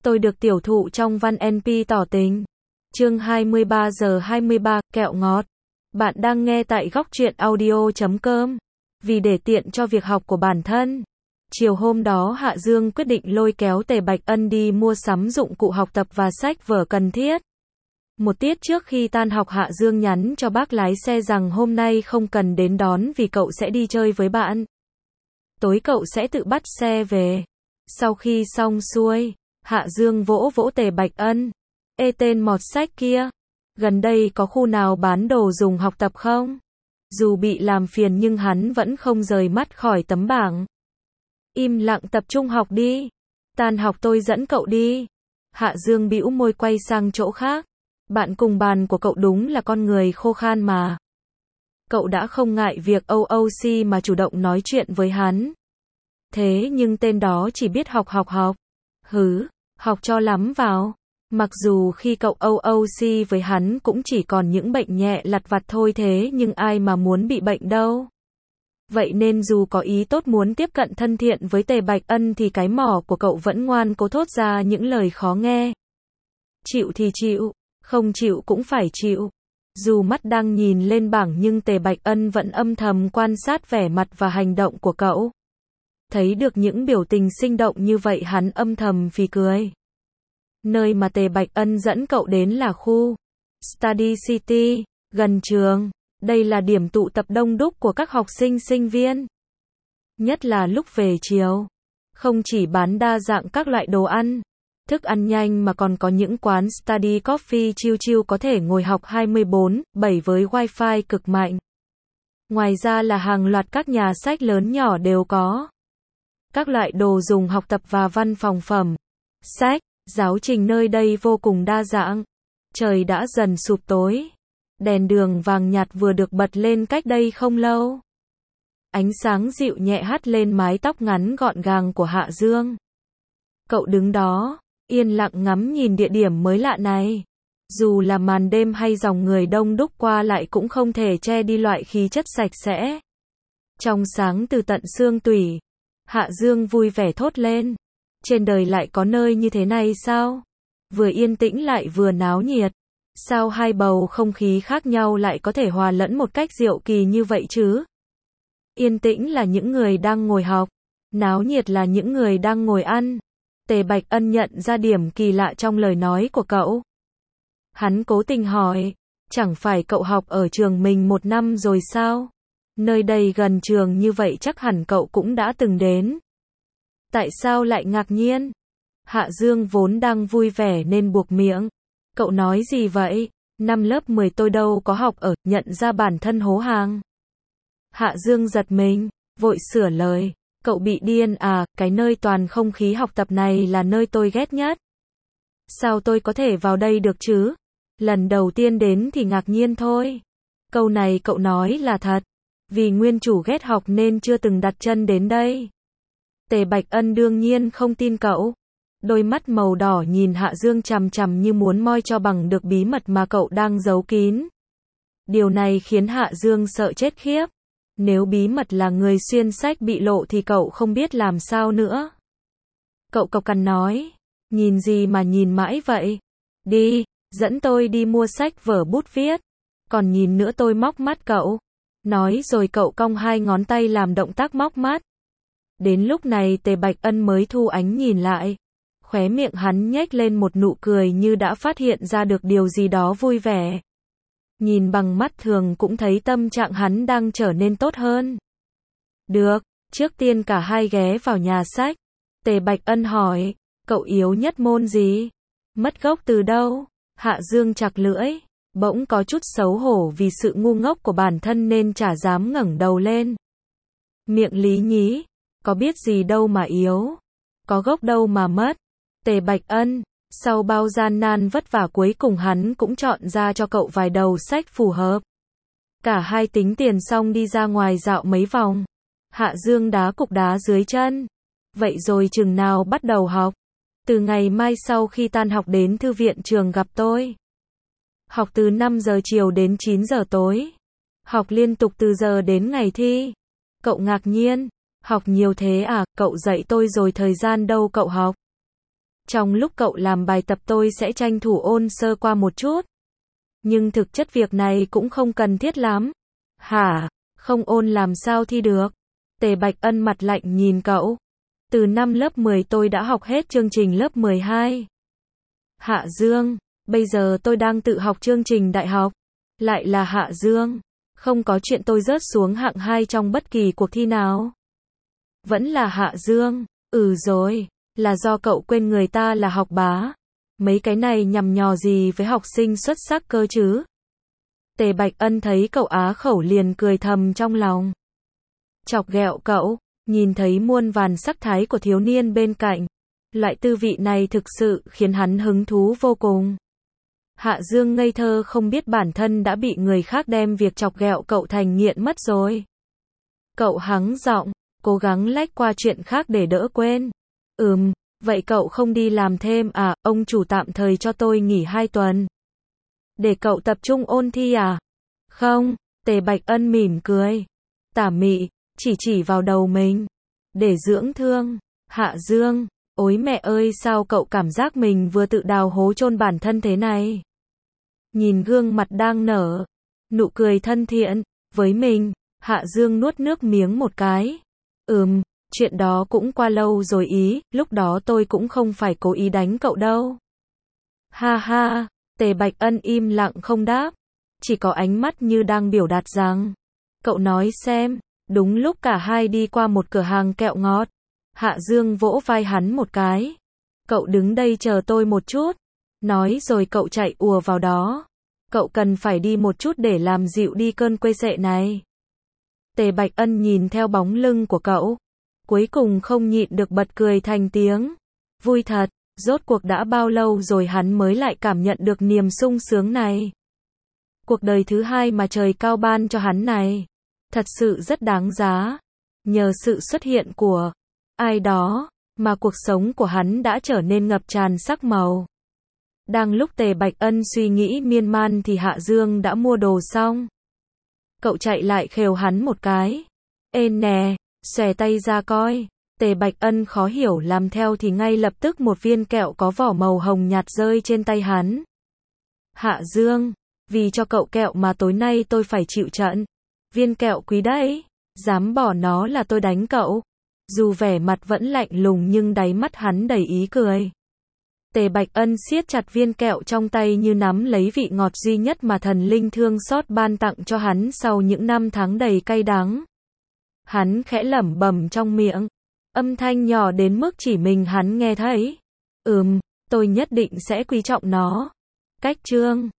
Tôi được tiểu thụ trong văn NP tỏ tình. Chương 23 giờ 23, kẹo ngọt. Bạn đang nghe tại góc truyện audio.com. Vì để tiện cho việc học của bản thân, chiều hôm đó Hạ Dương quyết định lôi kéo Tề Bạch Ân đi mua sắm dụng cụ học tập và sách vở cần thiết. Một tiết trước khi tan học, Hạ Dương nhắn cho bác lái xe rằng hôm nay không cần đến đón vì cậu sẽ đi chơi với bạn. Tối cậu sẽ tự bắt xe về. Sau khi xong xuôi, Hạ Dương vỗ vỗ Tề Bạch Ân. Ê tên mọt sách kia, gần đây có khu nào bán đồ dùng học tập không? Dù bị làm phiền nhưng hắn vẫn không rời mắt khỏi tấm bảng. Im lặng tập trung học đi. Tan học tôi dẫn cậu đi. Hạ Dương bĩu môi quay sang chỗ khác. Bạn cùng bàn của cậu đúng là con người khô khan mà. Cậu đã không ngại việc OOC mà chủ động nói chuyện với hắn. Thế nhưng tên đó chỉ biết học. Hứ, học cho lắm vào. Mặc dù khi cậu OOC với hắn cũng chỉ còn những bệnh nhẹ lặt vặt thôi, thế nhưng ai mà muốn bị bệnh đâu. Vậy nên dù có ý tốt muốn tiếp cận thân thiện với Tề Bạch Ân thì cái mỏ của cậu vẫn ngoan cố thốt ra những lời khó nghe. Chịu thì chịu, không chịu cũng phải chịu. Dù mắt đang nhìn lên bảng nhưng Tề Bạch Ân vẫn âm thầm quan sát vẻ mặt và hành động của cậu. Thấy được những biểu tình sinh động như vậy, hắn âm thầm phì cười. Nơi mà Tề Bạch Ân dẫn cậu đến là khu Study City, gần trường. Đây là điểm tụ tập đông đúc của các học sinh sinh viên. Nhất là lúc về chiều. Không chỉ bán đa dạng các loại đồ ăn, thức ăn nhanh mà còn có những quán study coffee chill có thể ngồi học 24/7 với wifi cực mạnh. Ngoài ra là hàng loạt các nhà sách lớn nhỏ đều có. Các loại đồ dùng học tập và văn phòng phẩm, sách, giáo trình nơi đây vô cùng đa dạng. Trời đã dần sụp tối. Đèn đường vàng nhạt vừa được bật lên cách đây không lâu. Ánh sáng dịu nhẹ hắt lên mái tóc ngắn gọn gàng của Hạ Dương. Cậu đứng đó, yên lặng ngắm nhìn địa điểm mới lạ này. Dù là màn đêm hay dòng người đông đúc qua lại cũng không thể che đi loại khí chất sạch sẽ, trong sáng từ tận xương tủy. Hạ Dương vui vẻ thốt lên. Trên đời lại có nơi như thế này sao? Vừa yên tĩnh lại vừa náo nhiệt. Sao hai bầu không khí khác nhau lại có thể hòa lẫn một cách diệu kỳ như vậy chứ? Yên tĩnh là những người đang ngồi học, náo nhiệt là những người đang ngồi ăn. Tề Bạch Ân nhận ra điểm kỳ lạ trong lời nói của cậu. Hắn cố tình hỏi, chẳng phải cậu học ở trường mình 1 năm rồi sao? Nơi đây gần trường như vậy chắc hẳn cậu cũng đã từng đến. Tại sao lại ngạc nhiên? Hạ Dương vốn đang vui vẻ nên buộc miệng. Cậu nói gì vậy? Năm lớp 10 tôi đâu có học ở, nhận ra bản thân hố hàng. Hạ Dương giật mình, vội sửa lời. Cậu bị điên à, cái nơi toàn không khí học tập này là nơi tôi ghét nhất. Sao tôi có thể vào đây được chứ? Lần đầu tiên đến thì ngạc nhiên thôi. Câu này cậu nói là thật. Vì nguyên chủ ghét học nên chưa từng đặt chân đến đây. Tề Bạch Ân đương nhiên không tin cậu. Đôi mắt màu đỏ nhìn Hạ Dương chằm chằm như muốn moi cho bằng được bí mật mà cậu đang giấu kín. Điều này khiến Hạ Dương sợ chết khiếp. Nếu bí mật là người xuyên sách bị lộ thì cậu không biết làm sao nữa. Cậu cộc cằn nói. Nhìn gì mà nhìn mãi vậy? Đi, dẫn tôi đi mua sách vở bút viết. Còn nhìn nữa tôi móc mắt cậu. Nói rồi cậu cong 2 ngón tay làm động tác móc mắt. Đến lúc này Tề Bạch Ân mới thu ánh nhìn lại. Khóe miệng hắn nhếch lên một nụ cười như đã phát hiện ra được điều gì đó vui vẻ. Nhìn bằng mắt thường cũng thấy tâm trạng hắn đang trở nên tốt hơn. Được, trước tiên cả hai ghé vào nhà sách. Tề Bạch Ân hỏi, cậu yếu nhất môn gì? Mất gốc từ đâu? Hạ Dương chặt lưỡi, bỗng có chút xấu hổ vì sự ngu ngốc của bản thân nên chả dám ngẩng đầu lên. Miệng lý nhí, có biết gì đâu mà yếu, có gốc đâu mà mất. Tề Bạch Ân, sau bao gian nan vất vả cuối cùng hắn cũng chọn ra cho cậu vài đầu sách phù hợp. Cả hai tính tiền xong đi ra ngoài dạo mấy vòng. Hạ Dương đá cục đá dưới chân. Vậy rồi chừng nào bắt đầu học? Từ ngày mai sau khi tan học đến thư viện trường gặp tôi. Học từ 5 giờ chiều đến 9 giờ tối. Học liên tục từ giờ đến ngày thi. Cậu ngạc nhiên. Học nhiều thế à, cậu dạy tôi rồi thời gian đâu cậu học? Trong lúc cậu làm bài tập tôi sẽ tranh thủ ôn sơ qua một chút. Nhưng thực chất việc này cũng không cần thiết lắm. Hả? Không ôn làm sao thi được? Tề Bạch Ân mặt lạnh nhìn cậu. Từ năm lớp 10 tôi đã học hết chương trình lớp 12. Hạ Dương, bây giờ tôi đang tự học chương trình đại học. Lại là Hạ Dương. Không có chuyện tôi rớt xuống hạng 2 trong bất kỳ cuộc thi nào. Vẫn là Hạ Dương. Rồi, là do cậu quên người ta là học bá. Mấy cái này nhằm nhò gì với học sinh xuất sắc cơ chứ? Tề Bạch Ân thấy cậu á khẩu liền cười thầm trong lòng. Chọc ghẹo cậu, nhìn thấy muôn vàn sắc thái của thiếu niên bên cạnh. Loại tư vị này thực sự khiến hắn hứng thú vô cùng. Hạ Dương ngây thơ không biết bản thân đã bị người khác đem việc chọc ghẹo cậu thành nghiện mất rồi. Cậu hắng giọng, cố gắng lách qua chuyện khác để đỡ quên. Vậy cậu không đi làm thêm à? Ông chủ tạm thời cho tôi nghỉ 2 tuần. Để cậu tập trung ôn thi à? Không, Tề Bạch Ân mỉm cười. Tả mị, chỉ vào đầu mình. Để dưỡng thương. Hạ Dương, ôi mẹ ơi sao cậu cảm giác mình vừa tự đào hố chôn bản thân thế này? Nhìn gương mặt đang nở nụ cười thân thiện với mình, Hạ Dương nuốt nước miếng một cái. Chuyện đó cũng qua lâu rồi ý, lúc đó tôi cũng không phải cố ý đánh cậu đâu. Ha ha, Tề Bạch Ân im lặng không đáp, chỉ có ánh mắt như đang biểu đạt rằng, cậu nói xem. Đúng lúc cả hai đi qua một cửa hàng kẹo ngọt, Hạ Dương vỗ vai hắn một cái. Cậu đứng đây chờ tôi một chút. Nói rồi cậu chạy ùa vào đó. Cậu cần phải đi một chút để làm dịu đi cơn quê sệ này. Tề Bạch Ân nhìn theo bóng lưng của cậu. Cuối cùng không nhịn được bật cười thành tiếng. Vui thật, rốt cuộc đã bao lâu rồi hắn mới lại cảm nhận được niềm sung sướng này. Cuộc đời thứ hai mà trời cao ban cho hắn này. Thật sự rất đáng giá. Nhờ sự xuất hiện của ai đó, mà cuộc sống của hắn đã trở nên ngập tràn sắc màu. Đang lúc Tề Bạch Ân suy nghĩ miên man thì Hạ Dương đã mua đồ xong. Cậu chạy lại khều hắn một cái. Ê nè, xòe tay ra coi. Tề Bạch Ân khó hiểu làm theo thì ngay lập tức một viên kẹo có vỏ màu hồng nhạt rơi trên tay hắn. Hạ Dương, vì cho cậu kẹo mà tối nay tôi phải chịu trận. Viên kẹo quý đấy, dám bỏ nó là tôi đánh cậu. Dù vẻ mặt vẫn lạnh lùng nhưng đáy mắt hắn đầy ý cười. Tề Bạch Ân siết chặt viên kẹo trong tay như nắm lấy vị ngọt duy nhất mà thần linh thương xót ban tặng cho hắn sau những năm tháng đầy cay đắng. Hắn khẽ lẩm bẩm trong miệng, âm thanh nhỏ đến mức chỉ mình hắn nghe thấy. Tôi nhất định sẽ quý trọng nó. Cách chương